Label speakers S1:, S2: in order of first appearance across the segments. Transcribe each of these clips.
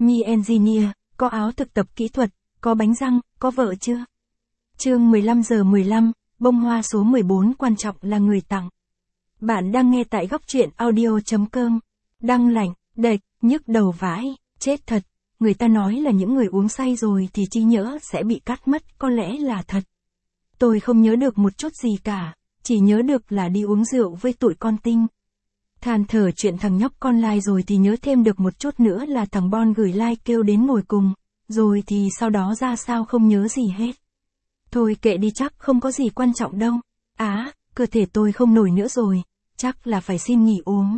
S1: Mi Engineer, có áo thực tập kỹ thuật, có bánh răng, có vợ chưa? Chương 15:15, bông hoa số 14 quan trọng là người tặng. Bạn đang nghe tại góc truyện audio.com. Đăng lạnh, đệch, nhức đầu vãi, chết thật. Người ta nói là những người uống say rồi thì trí nhớ sẽ bị cắt mất, có lẽ là thật. Tôi không nhớ được một chút gì cả, chỉ nhớ được là đi uống rượu với tụi con Tinh. Than thở chuyện thằng nhóc con Lai rồi thì nhớ thêm được một chút nữa là thằng Bon gửi like kêu đến ngồi cùng, rồi thì sau đó ra sao không nhớ gì hết. Thôi kệ đi, chắc không có gì quan trọng đâu. Cơ thể tôi không nổi nữa rồi, chắc là phải xin nghỉ uống.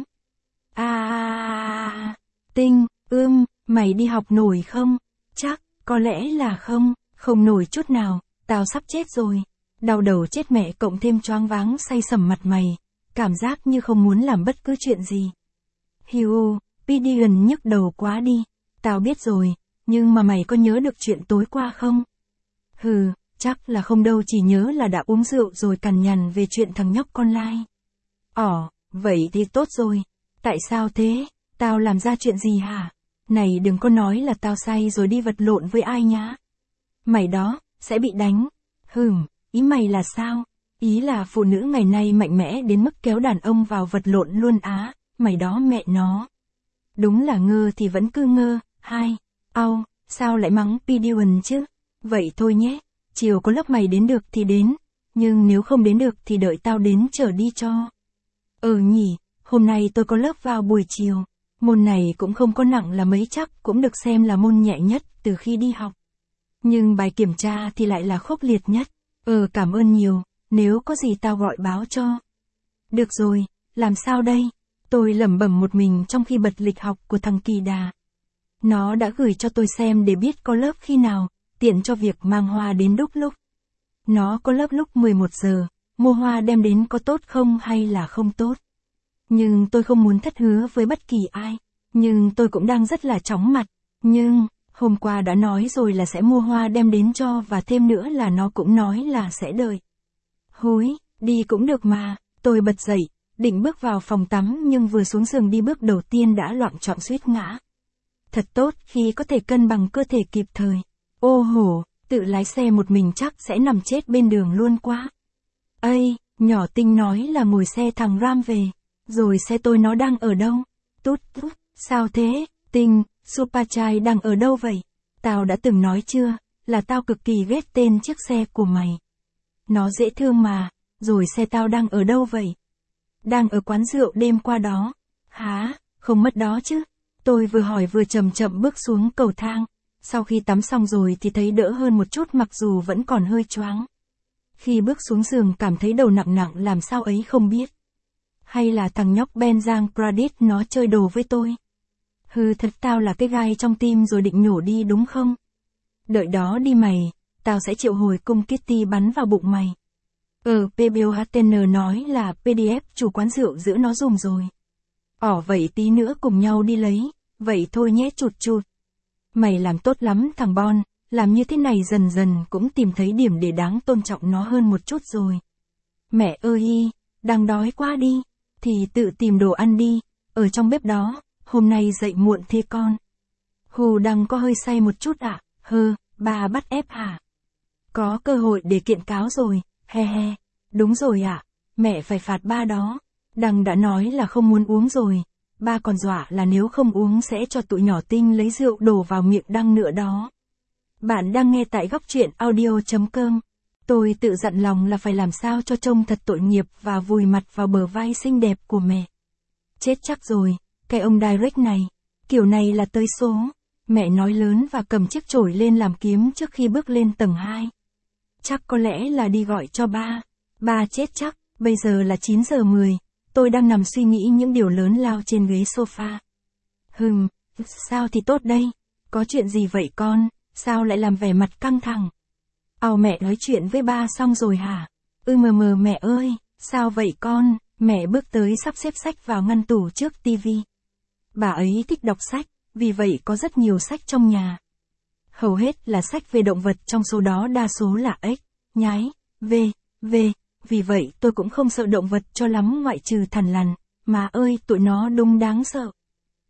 S1: Tinh, mày đi học nổi không? Chắc, có lẽ là không nổi chút nào, tao sắp chết rồi. Đau đầu chết mẹ cộng thêm choáng váng say sẩm mặt mày, cảm giác như không muốn làm bất cứ chuyện gì. Hiu, Pidion nhức đầu quá đi, tao biết rồi, nhưng mà mày có nhớ được chuyện tối qua không? Hừ, chắc là không đâu, chỉ nhớ là đã uống rượu rồi cằn nhằn về chuyện thằng nhóc con Lai. Vậy thì tốt rồi. Tại sao thế? Tao làm ra chuyện gì hả? Này đừng có nói là tao say rồi đi vật lộn với ai nhá. Mày đó, sẽ bị đánh. Ý mày là sao? Ý là phụ nữ ngày nay mạnh mẽ đến mức kéo đàn ông vào vật lộn luôn á, mày đó mẹ nó. Đúng là ngơ thì vẫn cứ ngơ, sao lại mắng Pidion chứ? Vậy thôi nhé, chiều có lớp mày đến được thì đến, nhưng nếu không đến được thì đợi tao đến chở đi cho. Nhỉ, hôm nay tôi có lớp vào buổi chiều, môn này cũng không có nặng là mấy, chắc cũng được xem là môn nhẹ nhất từ khi đi học. Nhưng bài kiểm tra thì lại là khốc liệt nhất. Cảm ơn nhiều, nếu có gì tao gọi báo cho. Được rồi, làm sao đây? Tôi lẩm bẩm một mình trong khi bật lịch học của thằng Kỳ Đà. Nó đã gửi cho tôi xem để biết có lớp khi nào, tiện cho việc mang hoa đến đúc lúc. Nó có lớp lúc 11 giờ, mua hoa đem đến có tốt không hay là không tốt? Nhưng tôi không muốn thất hứa với bất kỳ ai, nhưng tôi cũng đang rất là chóng mặt, nhưng hôm qua đã nói rồi là sẽ mua hoa đem đến cho, và thêm nữa là nó cũng nói là sẽ đợi. Húi, đi cũng được mà. Tôi bật dậy, định bước vào phòng tắm nhưng vừa xuống giường đi bước đầu tiên đã loạng choạng suýt ngã. Thật tốt khi có thể cân bằng cơ thể kịp thời. Ô hổ, tự lái xe một mình chắc sẽ nằm chết bên đường luôn quá. Nhỏ Tinh nói là ngồi xe thằng Ram về, rồi xe tôi nó đang ở đâu? Tút, sao thế? Tinh, Supachai đang ở đâu vậy? Tao đã từng nói chưa, là tao cực kỳ ghét tên chiếc xe của mày. Nó dễ thương mà, rồi xe tao đang ở đâu vậy? Đang ở quán rượu đêm qua đó. Hả, không mất đó chứ? Tôi vừa hỏi vừa chậm chậm bước xuống cầu thang. Sau khi tắm xong rồi thì thấy đỡ hơn một chút mặc dù vẫn còn hơi choáng. Khi bước xuống giường cảm thấy đầu nặng nặng làm sao ấy không biết. Hay là thằng nhóc Benjang Pradit nó chơi đồ với tôi? Thật tao là cái gai trong tim rồi định nhổ đi đúng không? Đợi đó đi mày, tao sẽ triệu hồi cung Kitty bắn vào bụng mày. PBOHTN nói là PDF chủ quán rượu giữ nó dùm rồi. Vậy tí nữa cùng nhau đi lấy, vậy thôi nhé chụt. Mày làm tốt lắm thằng Bon, làm như thế này dần dần cũng tìm thấy điểm để đáng tôn trọng nó hơn một chút rồi. Mẹ ơi, đang đói quá đi, thì tự tìm đồ ăn đi, ở trong bếp đó, hôm nay dậy muộn thế con. Hù đang có hơi say một chút ạ, bà bắt ép hả? Có cơ hội để kiện cáo rồi, he. Đúng rồi ạ, mẹ phải phạt ba đó. Đăng đã nói là không muốn uống rồi, ba còn dọa là nếu không uống sẽ cho tụi nhỏ Tinh lấy rượu đổ vào miệng Đăng nữa đó. Bạn đang nghe tại góc truyện audio.com. Tôi tự dặn lòng là phải làm sao cho trông thật tội nghiệp và vùi mặt vào bờ vai xinh đẹp của mẹ. Chết chắc rồi, cái ông direct này, kiểu này là tới số. Mẹ nói lớn và cầm chiếc chổi lên làm kiếm trước khi bước lên tầng 2. Chắc có lẽ là đi gọi cho ba. Ba chết chắc, bây giờ là 9:10, tôi đang nằm suy nghĩ những điều lớn lao trên ghế sofa. Sao thì tốt đây? Có chuyện gì vậy con? Sao lại làm vẻ mặt căng thẳng? Mẹ nói chuyện với ba xong rồi hả? Mẹ ơi, sao vậy con? Mẹ bước tới sắp xếp sách vào ngăn tủ trước tivi. Bà ấy thích đọc sách, vì vậy có rất nhiều sách trong nhà. Hầu hết là sách về động vật, trong số đó đa số là ếch, nhái, v. Vì vậy tôi cũng không sợ động vật cho lắm ngoại trừ thằn lằn, mà ơi tụi nó đúng đáng sợ.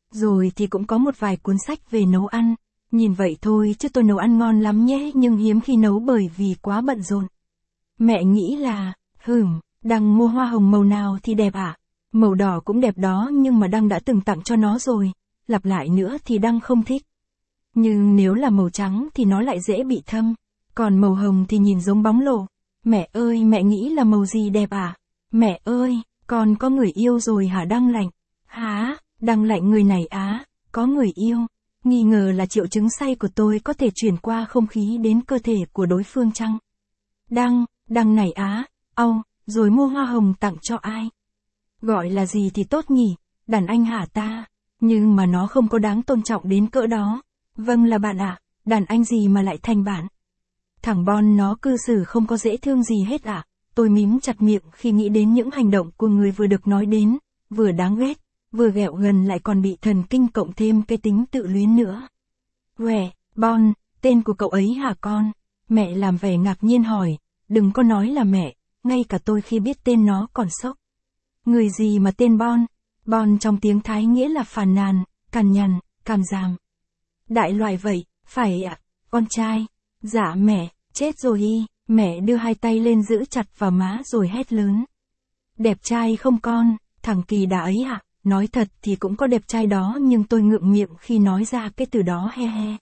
S1: Rồi thì cũng có một vài cuốn sách về nấu ăn. Nhìn vậy thôi chứ tôi nấu ăn ngon lắm nhé, nhưng hiếm khi nấu bởi vì quá bận rộn. Mẹ nghĩ là, Đăng mua hoa hồng màu nào thì đẹp ạ? Màu đỏ cũng đẹp đó, nhưng mà Đăng đã từng tặng cho nó rồi. Lặp lại nữa thì Đăng không thích. Nhưng nếu là màu trắng thì nó lại dễ bị thâm. Còn màu hồng thì nhìn giống bóng lổ. Mẹ ơi, mẹ nghĩ là màu gì đẹp à? Mẹ ơi, con có người yêu rồi hả Đăng Lạnh? Hả? Đăng Lạnh người này á, có người yêu. Nghi ngờ là triệu chứng say của tôi có thể chuyển qua không khí đến cơ thể của đối phương chăng? Đăng này á, rồi mua hoa hồng tặng cho ai? Gọi là gì thì tốt nhỉ? Đàn anh hả ta? Nhưng mà nó không có đáng tôn trọng đến cỡ đó. Vâng là bạn ạ, đàn anh gì mà lại thành bạn? Thằng Bon nó cư xử không có dễ thương gì hết ạ. Tôi mím chặt miệng khi nghĩ đến những hành động của người vừa được nói đến, vừa đáng ghét, vừa ghẹo gần lại còn bị thần kinh cộng thêm cái tính tự luyến nữa. Bon, tên của cậu ấy hả con? Mẹ làm vẻ ngạc nhiên hỏi, đừng có nói là mẹ, ngay cả tôi khi biết tên nó còn sốc. Người gì mà tên Bon? Bon trong tiếng Thái nghĩa là phàn nàn, cằn nhằn, càm ràm. Đại loại vậy, phải ạ, con trai. Dạ mẹ, chết rồi y, mẹ đưa hai tay lên giữ chặt vào má rồi hét lớn. Đẹp trai không con, thằng Kỳ Đà ấy ạ, nói thật thì cũng có đẹp trai đó nhưng tôi ngượng miệng khi nói ra cái từ đó he he.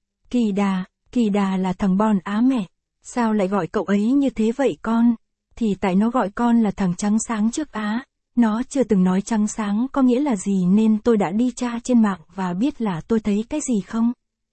S1: Kỳ Đà là thằng Bon á mẹ, sao lại gọi cậu ấy như thế vậy con? Thì tại nó gọi con là thằng trắng sáng trước á. Nó chưa từng nói trắng sáng có nghĩa là gì nên tôi đã đi tra trên mạng và biết là tôi thấy cái gì không?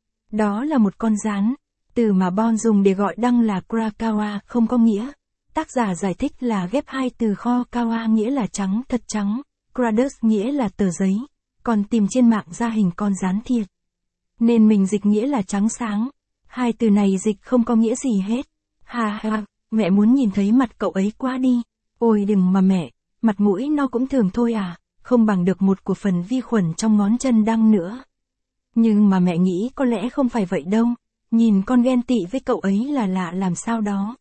S1: Đó là một con gián. Từ mà Bon dùng để gọi Đăng là Krakawa không có nghĩa. Tác giả giải thích là ghép hai từ kho kawa nghĩa là trắng thật trắng, Kradus nghĩa là tờ giấy, còn tìm trên mạng ra hình con gián thiệt. Nên mình dịch nghĩa là trắng sáng. Hai từ này dịch không có nghĩa gì hết. Ha ha, mẹ muốn nhìn thấy mặt cậu ấy quá đi. Ôi đừng mà mẹ, mặt mũi nó cũng thường thôi à, không bằng được một của phần vi khuẩn trong ngón chân Đăng nữa. Nhưng mà mẹ nghĩ có lẽ không phải vậy đâu. Nhìn con ghen tị với cậu ấy là lạ làm sao đó.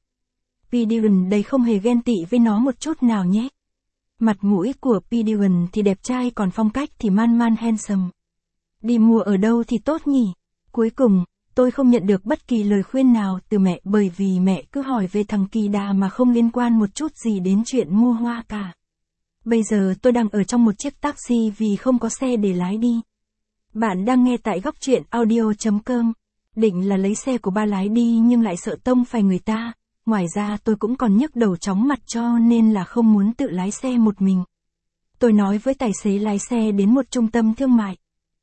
S1: Pidion đây không hề ghen tị với nó một chút nào nhé. Mặt mũi của Pidion thì đẹp trai còn phong cách thì man handsome. Đi mua ở đâu thì tốt nhỉ? Cuối cùng, tôi không nhận được bất kỳ lời khuyên nào từ mẹ bởi vì mẹ cứ hỏi về thằng Kỳ Đà mà không liên quan một chút gì đến chuyện mua hoa cả. Bây giờ tôi đang ở trong một chiếc taxi vì không có xe để lái đi. Bạn đang nghe tại góc truyện audio.com. Định là lấy xe của ba lái đi nhưng lại sợ tông phải người ta. Ngoài ra tôi cũng còn nhức đầu chóng mặt cho nên là không muốn tự lái xe một mình. Tôi nói với tài xế lái xe đến một trung tâm thương mại.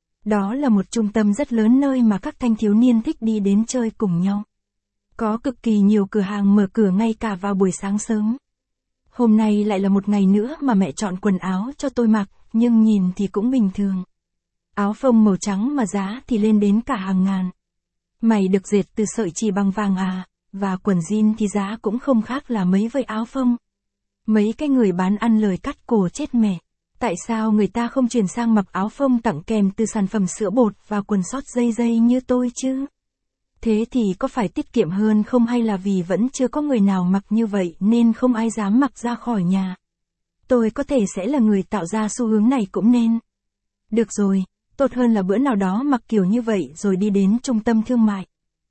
S1: Đó là một trung tâm rất lớn nơi mà các thanh thiếu niên thích đi đến chơi cùng nhau. Có cực kỳ nhiều cửa hàng mở cửa ngay cả vào buổi sáng sớm. Hôm nay lại là một ngày nữa mà mẹ chọn quần áo cho tôi mặc, nhưng nhìn thì cũng bình thường. Áo phông màu trắng mà giá thì lên đến cả hàng ngàn. Mày được dệt từ sợi chỉ bằng vàng à, và quần jean thì giá cũng không khác là mấy với áo phông. Mấy cái người bán ăn lời cắt cổ chết mẹ. Tại sao người ta không chuyển sang mặc áo phông tặng kèm từ sản phẩm sữa bột và quần sót dây như tôi chứ? Thế thì có phải tiết kiệm hơn không hay là vì vẫn chưa có người nào mặc như vậy nên không ai dám mặc ra khỏi nhà? Tôi có thể sẽ là người tạo ra xu hướng này cũng nên. Được rồi, tốt hơn là bữa nào đó mặc kiểu như vậy rồi đi đến trung tâm thương mại.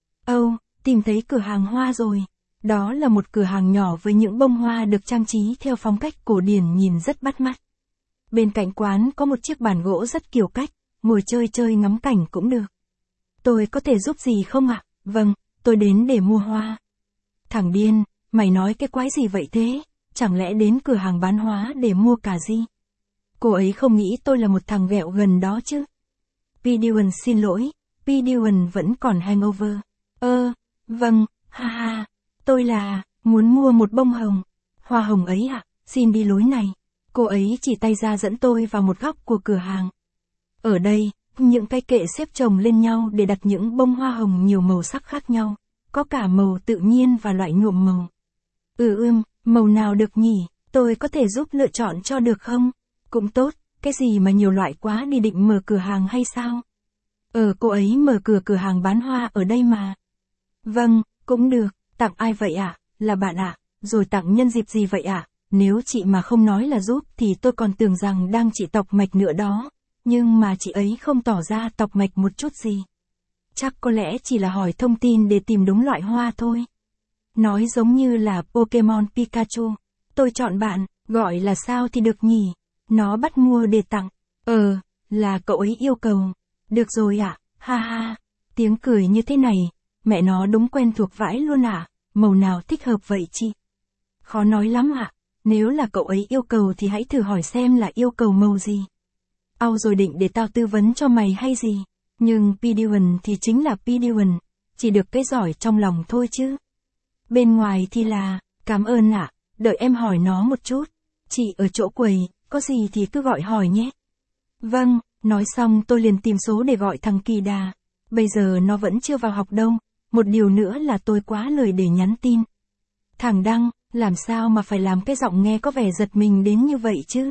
S1: Tìm thấy cửa hàng hoa rồi. Đó là một cửa hàng nhỏ với những bông hoa được trang trí theo phong cách cổ điển nhìn rất bắt mắt. Bên cạnh quán có một chiếc bàn gỗ rất kiểu cách, ngồi chơi ngắm cảnh cũng được. Tôi có thể giúp gì không ạ? Vâng, tôi đến để mua hoa. Thằng điên, mày nói cái quái gì vậy thế? Chẳng lẽ đến cửa hàng bán hoa để mua cả gì? Cô ấy không nghĩ tôi là một thằng ghẹo gần đó chứ. Pidion xin lỗi, Pidion vẫn còn hangover. Vâng, ha, tôi muốn mua một bông hồng. Hoa hồng ấy ạ, xin đi lối này. Cô ấy chỉ tay ra dẫn tôi vào một góc của cửa hàng. Ở đây, những cái kệ xếp chồng lên nhau để đặt những bông hoa hồng nhiều màu sắc khác nhau. Có cả màu tự nhiên và loại nhuộm màu. Màu nào được nhỉ? Tôi có thể giúp lựa chọn cho được không? Cũng tốt, cái gì mà nhiều loại quá đi định mở cửa hàng hay sao? Cô ấy mở cửa hàng bán hoa ở đây mà. Vâng, cũng được, tặng ai vậy ạ? Là bạn ạ, rồi tặng nhân dịp gì vậy ạ? Nếu chị mà không nói là giúp thì tôi còn tưởng rằng đang trị tọc mạch nữa đó. nhưng mà chị ấy không tỏ ra tọc mạch một chút gì. Chắc có lẽ chỉ là hỏi thông tin để tìm đúng loại hoa thôi. Nói giống như là Pokemon Pikachu. Tôi chọn bạn, gọi là sao thì được nhỉ? Nó bắt mua để tặng. Là cậu ấy yêu cầu. Được rồi ạ, ha ha. Tiếng cười như thế này, mẹ nó đúng quen thuộc vãi luôn ạ. Màu nào thích hợp vậy chị? Khó nói lắm ạ. Nếu là cậu ấy yêu cầu thì hãy thử hỏi xem là yêu cầu màu gì. Rồi định để tao tư vấn cho mày hay gì? Nhưng PD1 thì chính là PD1, chỉ được cái giỏi trong lòng thôi chứ. Bên ngoài thì là, cảm ơn ạ, đợi em hỏi nó một chút. Chị ở chỗ quầy, có gì thì cứ gọi hỏi nhé. Vâng, nói xong tôi liền tìm số để gọi thằng Kỳ Đà. Bây giờ nó vẫn chưa vào học đâu, một điều nữa là tôi quá lười để nhắn tin. Thằng Đăng, làm sao mà phải làm cái giọng nghe có vẻ giật mình đến như vậy chứ?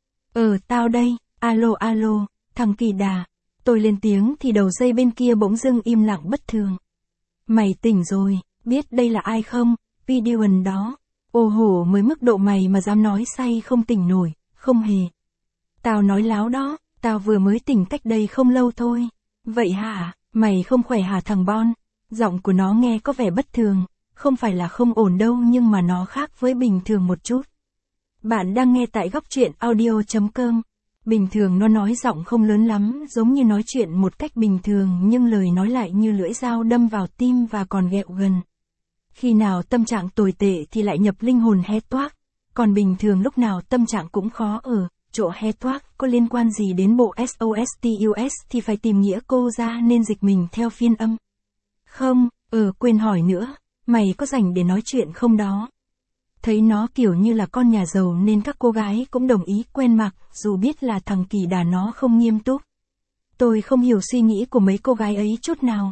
S1: Tao đây, alo, thằng Kỳ Đà. Tôi lên tiếng thì đầu dây bên kia bỗng dưng im lặng bất thường. Mày tỉnh rồi, biết đây là ai không? PD1 đó. Ồ hổ mới mức độ mày mà dám nói say không tỉnh nổi, không hề. Tao nói láo đó, tao vừa mới tỉnh cách đây không lâu thôi. Vậy hả, mày không khỏe hả thằng Bon? Giọng của nó nghe có vẻ bất thường, không phải là không ổn đâu nhưng mà nó khác với bình thường một chút. Bạn đang nghe tại góc truyện audio.com. Bình thường nó nói giọng không lớn lắm, giống như nói chuyện một cách bình thường nhưng lời nói lại như lưỡi dao đâm vào tim và còn ghẹo gần. Khi nào tâm trạng tồi tệ thì lại nhập linh hồn hé toác, còn bình thường lúc nào tâm trạng cũng khó ở, chỗ hé toác có liên quan gì đến bộ SOSTUS thì phải tìm nghĩa cô ra nên dịch mình theo phiên âm. Không, quên hỏi nữa, mày có rảnh để nói chuyện không đó? Thấy nó kiểu như là con nhà giàu nên các cô gái cũng đồng ý quen mặc, dù biết là thằng Kỳ Đà nó không nghiêm túc. Tôi không hiểu suy nghĩ của mấy cô gái ấy chút nào.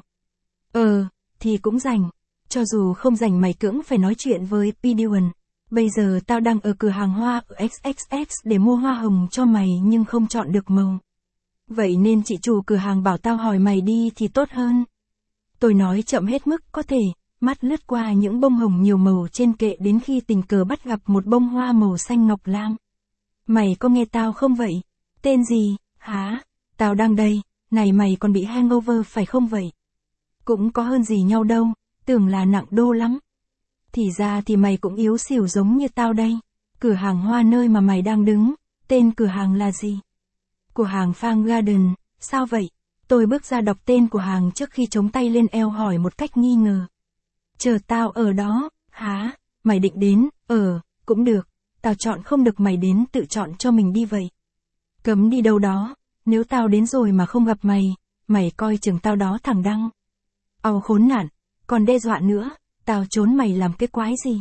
S1: Thì cũng rảnh. Cho dù không rảnh mày cưỡng phải nói chuyện với PD1. Bây giờ tao đang ở cửa hàng hoa ở XXX để mua hoa hồng cho mày nhưng không chọn được màu. Vậy nên chị chủ cửa hàng bảo tao hỏi mày đi thì tốt hơn. Tôi nói chậm hết mức có thể, mắt lướt qua những bông hồng nhiều màu trên kệ đến khi tình cờ bắt gặp một bông hoa màu xanh ngọc lam. Mày có nghe tao không vậy? Tên gì, hả? Tao đang đây, này mày còn bị hangover phải không vậy? Cũng có hơn gì nhau đâu, tưởng là nặng đô lắm. Thì ra thì mày cũng yếu xỉu giống như tao đây. Cửa hàng hoa nơi mà mày đang đứng, tên cửa hàng là gì? Cửa hàng Farm Garden, sao vậy? Tôi bước ra đọc tên của hàng trước khi chống tay lên eo hỏi một cách nghi ngờ. Chờ tao ở đó, hả? Mày định đến, cũng được. Tao chọn không được mày đến tự chọn cho mình đi vậy. Cấm đi đâu đó, nếu tao đến rồi mà không gặp mày coi chừng tao đó thằng Đăng. Khốn nạn, còn đe dọa nữa, tao trốn mày làm cái quái gì?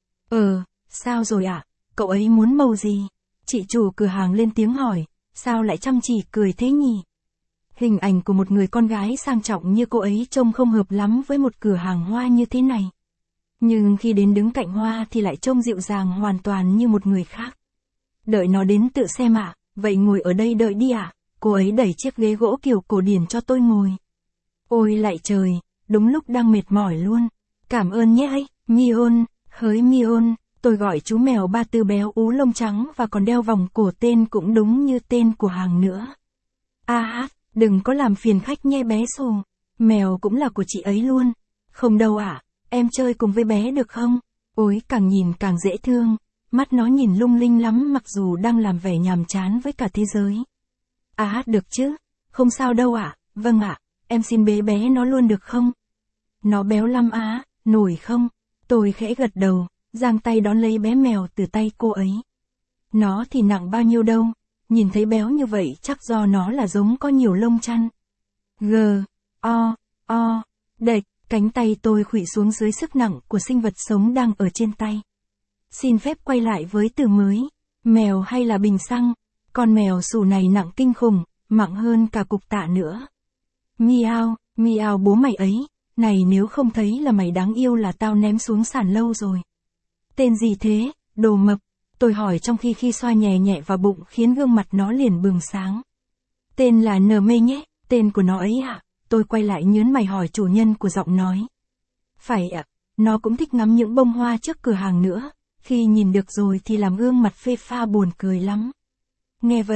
S1: Sao rồi ạ? Cậu ấy muốn màu gì? Chị chủ cửa hàng lên tiếng hỏi, sao lại chăm chỉ cười thế nhỉ? Hình ảnh của một người con gái sang trọng như cô ấy trông không hợp lắm với một cửa hàng hoa như thế này. Nhưng khi đến đứng cạnh hoa thì lại trông dịu dàng hoàn toàn như một người khác. Đợi nó đến tự xem ạ, vậy ngồi ở đây đợi đi ạ. Cô ấy đẩy chiếc ghế gỗ kiểu cổ điển cho tôi ngồi. Ôi lạy trời, đúng lúc đang mệt mỏi luôn. Cảm ơn nhé ấy, Mion, hỡi Mion, tôi gọi chú mèo Ba Tư béo ú lông trắng và còn đeo vòng cổ tên cũng đúng như tên của hàng nữa. Đừng có làm phiền khách nhé bé Sù, mèo cũng là của chị ấy luôn. Không đâu ạ, em chơi cùng với bé được không? Ôi càng nhìn càng dễ thương, mắt nó nhìn lung linh lắm mặc dù đang làm vẻ nhàm chán với cả thế giới. Được chứ, không sao đâu ạ, vâng ạ, em xin bế bé nó luôn được không? Nó béo lắm nổi không? Tôi khẽ gật đầu, giang tay đón lấy bé mèo từ tay cô ấy. Nó thì nặng bao nhiêu đâu, nhìn thấy béo như vậy chắc do nó là giống có nhiều lông chăn. Đệch, cánh tay tôi khuỵu xuống dưới sức nặng của sinh vật sống đang ở trên tay. Xin phép quay lại với từ mới, mèo hay là bình xăng, con mèo Sù này nặng kinh khủng, nặng hơn cả cục tạ nữa. Miao bố mày ấy, này nếu không thấy là mày đáng yêu là tao ném xuống sàn lâu rồi. Tên gì thế, đồ mập? Tôi hỏi trong khi xoa nhẹ nhẹ vào bụng khiến gương mặt nó liền bừng sáng. Tên là Nờ Mê nhé, tên của nó ấy ạ. Tôi quay lại nhớn mày hỏi chủ nhân của giọng nói. Phải ạ, nó cũng thích ngắm những bông hoa trước cửa hàng nữa, khi nhìn được rồi thì làm gương mặt phê pha buồn cười lắm. Nghe vậy,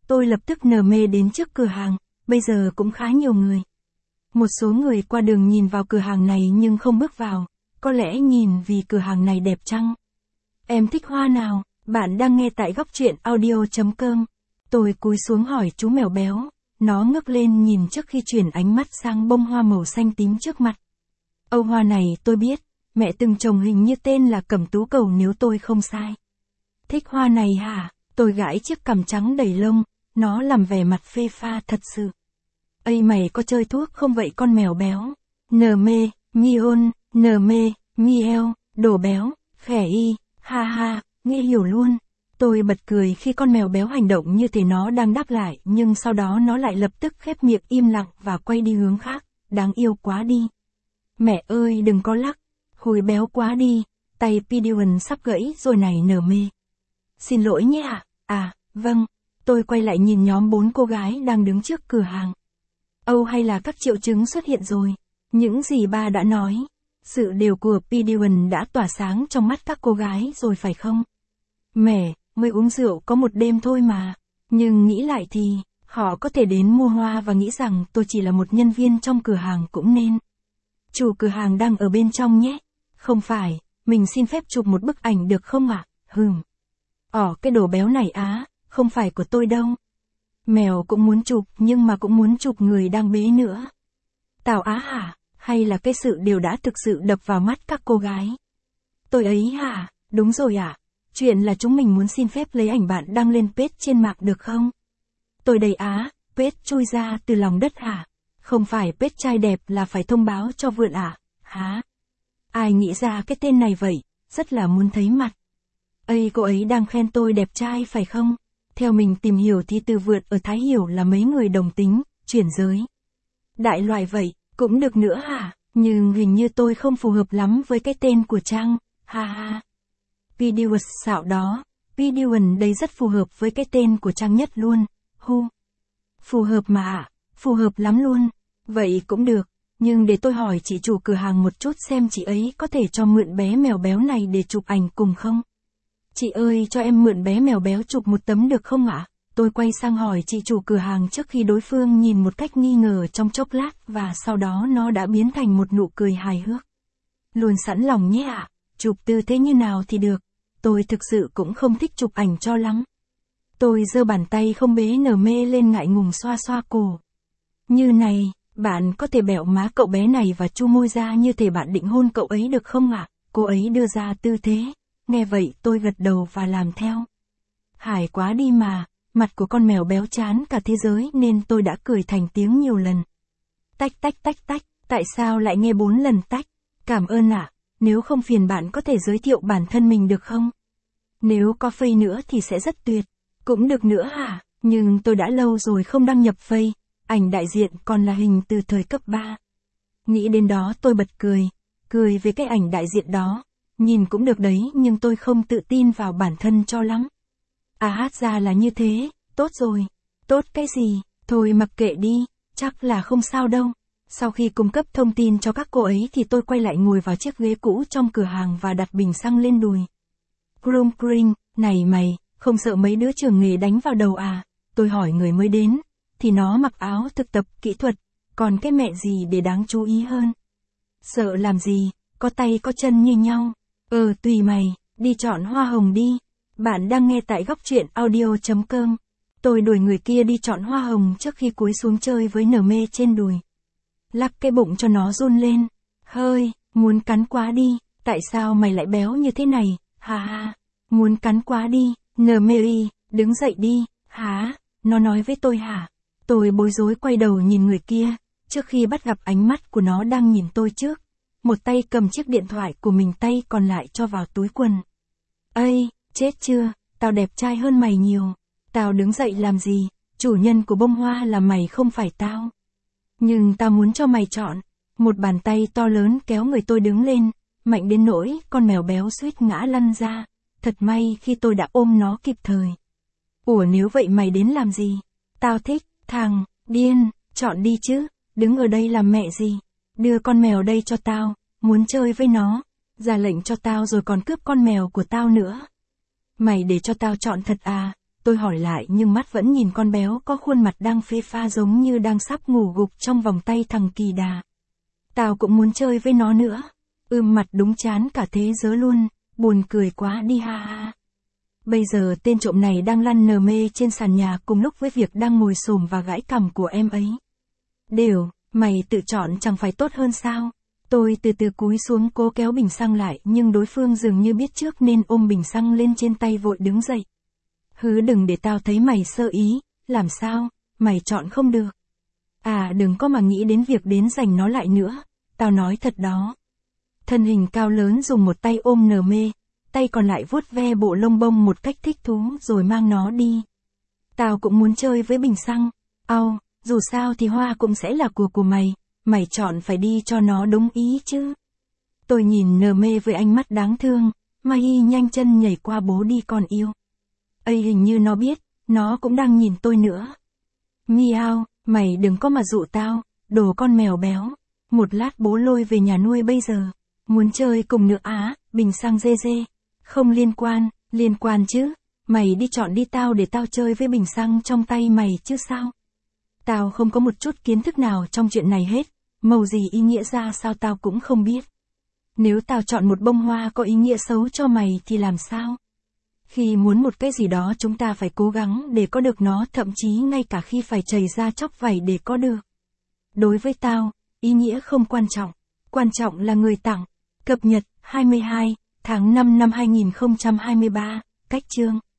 S1: Tôi lập tức nở mê đến trước cửa hàng, bây giờ cũng khá nhiều người. Một số người qua đường nhìn vào cửa hàng này nhưng không bước vào, có lẽ nhìn vì cửa hàng này đẹp chăng? Em thích hoa nào? Bạn đang nghe tại góc truyện audio.com. Tôi cúi xuống hỏi chú mèo béo, nó ngước lên nhìn trước khi chuyển ánh mắt sang bông hoa màu xanh tím trước mặt. Âu hoa này tôi biết, mẹ từng trồng hình như tên là cẩm tú cầu nếu tôi không sai. Thích hoa này hả? Tôi gãi chiếc cằm trắng đầy lông, nó làm vẻ mặt phê pha thật sự. Ây mày có chơi thuốc không vậy con mèo béo? Nờ mê, mi hôn, nờ mê, mi eo, đồ béo, khẻ y, ha ha, nghe hiểu luôn. Tôi bật cười khi con mèo béo hành động như thể nó đang đáp lại nhưng sau đó nó lại lập tức khép miệng im lặng và quay đi hướng khác, đáng yêu quá đi. Mẹ ơi đừng có lắc, hùi béo quá đi, tay Pidion sắp gãy rồi này nở mê. Xin lỗi nhé ạ, vâng, tôi quay lại nhìn nhóm 4 cô gái đang đứng trước cửa hàng. Âu hay là các triệu chứng xuất hiện rồi, những gì ba đã nói. Sự đều của Pidion đã tỏa sáng trong mắt các cô gái rồi phải không? Mẹ, mới uống rượu có một đêm thôi mà. Nhưng nghĩ lại thì, họ có thể đến mua hoa và nghĩ rằng tôi chỉ là một nhân viên trong cửa hàng cũng nên. Chủ cửa hàng đang ở bên trong nhé. Không phải, mình xin phép chụp một bức ảnh được không ạ? Cái đồ béo này không phải của tôi đâu. Mèo cũng muốn chụp nhưng mà cũng muốn chụp người đang bế nữa. Tào Á hả? Hay là cái sự đều đã thực sự đập vào mắt các cô gái? Tôi ấy hả? Đúng rồi ạ. Chuyện là chúng mình muốn xin phép lấy ảnh bạn đăng lên page trên mạng được không? Tôi đầy page chui ra từ lòng đất hả? Không phải page trai đẹp là phải thông báo cho vượn hả? Ai nghĩ ra cái tên này vậy? Rất là muốn thấy mặt. Ây cô ấy đang khen tôi đẹp trai phải không? Theo mình tìm hiểu thì từ vượn ở Thái Hiểu là mấy người đồng tính, chuyển giới. Đại loại vậy, cũng được nữa hả? Nhưng hình như tôi không phù hợp lắm với cái tên của Trang, ha ha. Pidion xạo đó, Pidion đây rất phù hợp với cái tên của Trang nhất luôn, Phù hợp mà phù hợp lắm luôn. Vậy cũng được, nhưng để tôi hỏi chị chủ cửa hàng một chút xem chị ấy có thể cho mượn bé mèo béo này để chụp ảnh cùng không? Chị ơi cho em mượn bé mèo béo chụp một tấm được không ạ? Tôi quay sang hỏi chị chủ cửa hàng trước khi đối phương nhìn một cách nghi ngờ trong chốc lát và sau đó nó đã biến thành một nụ cười hài hước. Luôn sẵn lòng nhé ạ, chụp tư thế như nào thì được. Tôi thực sự cũng không thích chụp ảnh cho lắm. Tôi giơ bàn tay không bế nở mê lên ngại ngùng xoa xoa cổ. Như này, bạn có thể bẹo má cậu bé này và chu môi ra như thể bạn định hôn cậu ấy được không ạ? Cô ấy đưa ra tư thế. Nghe vậy tôi gật đầu và làm theo. Hài quá đi mà, mặt của con mèo béo chán cả thế giới nên tôi đã cười thành tiếng nhiều lần. Tách tách tách tách, tại sao lại nghe 4 lần tách? Cảm ơn ạ, nếu không phiền bạn có thể giới thiệu bản thân mình được không? Nếu có Face nữa thì sẽ rất tuyệt. Cũng được nữa hả, nhưng tôi đã lâu rồi không đăng nhập Face, ảnh đại diện còn là hình từ thời cấp 3. Nghĩ đến đó tôi bật cười về cái ảnh đại diện đó. Nhìn cũng được đấy nhưng tôi không tự tin vào bản thân cho lắm. Hát ra là như thế, tốt rồi. Tốt cái gì, thôi mặc kệ đi, chắc là không sao đâu. Sau khi cung cấp thông tin cho các cô ấy thì tôi quay lại ngồi vào chiếc ghế cũ trong cửa hàng và đặt bình xăng lên đùi. Krum kring, này mày, không sợ mấy đứa trường nghề đánh vào đầu à? Tôi hỏi người mới đến, thì nó mặc áo thực tập kỹ thuật, còn cái mẹ gì để đáng chú ý hơn? Sợ làm gì, có tay có chân như nhau. Tùy mày, đi chọn hoa hồng đi. Bạn đang nghe tại góc truyện audio.com. Tôi đuổi người kia đi chọn hoa hồng trước khi cúi xuống chơi với nở mê trên đùi. Lắc cái bụng cho nó run lên. Hơi, muốn cắn quá đi, tại sao mày lại béo như thế này, ha ha. Muốn cắn quá đi, nở mê y, đứng dậy đi, hả, nó nói với tôi hả. Tôi bối rối quay đầu nhìn người kia, trước khi bắt gặp ánh mắt của nó đang nhìn tôi trước. Một tay cầm chiếc điện thoại của mình tay còn lại cho vào túi quần. Ây, chết chưa, tao đẹp trai hơn mày nhiều. Tao đứng dậy làm gì, chủ nhân của bông hoa là mày không phải tao. Nhưng tao muốn cho mày chọn. Một bàn tay to lớn kéo người tôi đứng lên, mạnh đến nỗi con mèo béo suýt ngã lăn ra. Thật may khi tôi đã ôm nó kịp thời. Ủa nếu vậy mày đến làm gì? Tao thích, thằng, điên, chọn đi chứ, đứng ở đây làm mẹ gì? Đưa con mèo đây cho tao, muốn chơi với nó, ra lệnh cho tao rồi còn cướp con mèo của tao nữa. Mày để cho tao chọn thật à? Tôi hỏi lại nhưng mắt vẫn nhìn con béo có khuôn mặt đang phê pha giống như đang sắp ngủ gục trong vòng tay thằng Kỳ Đà. Tao cũng muốn chơi với nó nữa. Mặt đúng chán cả thế giới luôn, buồn cười quá đi ha ha. Bây giờ tên trộm này đang lăn nờ mê trên sàn nhà cùng lúc với việc đang ngồi xổm và gãi cằm của em ấy. Đều, mày tự chọn chẳng phải tốt hơn sao? Tôi từ từ cúi xuống cố kéo bình xăng lại nhưng đối phương dường như biết trước nên ôm bình xăng lên trên tay vội đứng dậy. Hứ đừng để tao thấy mày sơ ý, làm sao, mày chọn không được. À đừng có mà nghĩ đến việc đến giành nó lại nữa, tao nói thật đó. Thân hình cao lớn dùng một tay ôm nờ mê, tay còn lại vuốt ve bộ lông bông một cách thích thú rồi mang nó đi. Tao cũng muốn chơi với bình xăng, dù sao thì hoa cũng sẽ là của mày, mày chọn phải đi cho nó đúng ý chứ. Tôi nhìn nờ mê với ánh mắt đáng thương, Mai nhanh chân nhảy qua bố đi con yêu. Hình như nó biết, nó cũng đang nhìn tôi nữa. Miao, mày đừng có mà dụ tao, đồ con mèo béo. Một lát bố lôi về nhà nuôi bây giờ. Muốn chơi cùng nữa á, bình xăng dê dê. Không liên quan chứ. Mày đi chọn đi tao để tao chơi với bình xăng trong tay mày chứ sao. Tao không có một chút kiến thức nào trong chuyện này hết, màu gì ý nghĩa ra sao tao cũng không biết. Nếu tao chọn một bông hoa có ý nghĩa xấu cho mày thì làm sao? Khi muốn một cái gì đó chúng ta phải cố gắng để có được nó, thậm chí ngay cả khi phải chảy ra chóc vảy để có được. Đối với tao, ý nghĩa không quan trọng là người tặng. Cập nhật 22 tháng 5 năm 2023, cách chương